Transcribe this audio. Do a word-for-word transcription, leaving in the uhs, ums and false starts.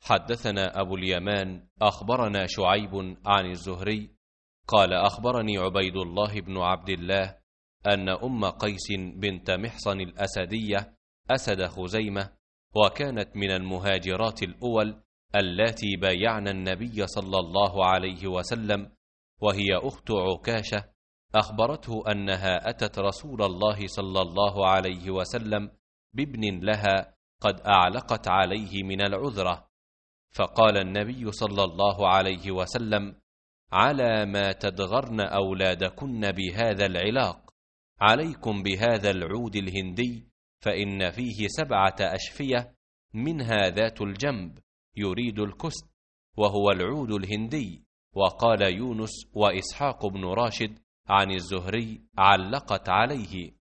حدثنا أبو اليمان أخبرنا شعيب عن الزهري قال أخبرني عبيد الله بن عبد الله أن أم قيس بنت محصن الأسدية أسد خزيمة، وكانت من المهاجرات الأول اللاتي بايعن النبي صلى الله عليه وسلم، وهي أخت عكاشة، أخبرته أنها أتت رسول الله صلى الله عليه وسلم بابن لها قد أعلقت عليه من العذرة، فقال النبي صلى الله عليه وسلم: على ما تدغرن أولادكن بهذا العلاق، عليكم بهذا العود الهندي، فإن فيه سبعة أشفية، منها ذات الجنب يريد الكست، وهو العود الهندي. وقال يونس وإسحاق بن راشد عن الزهري: علقت عليه.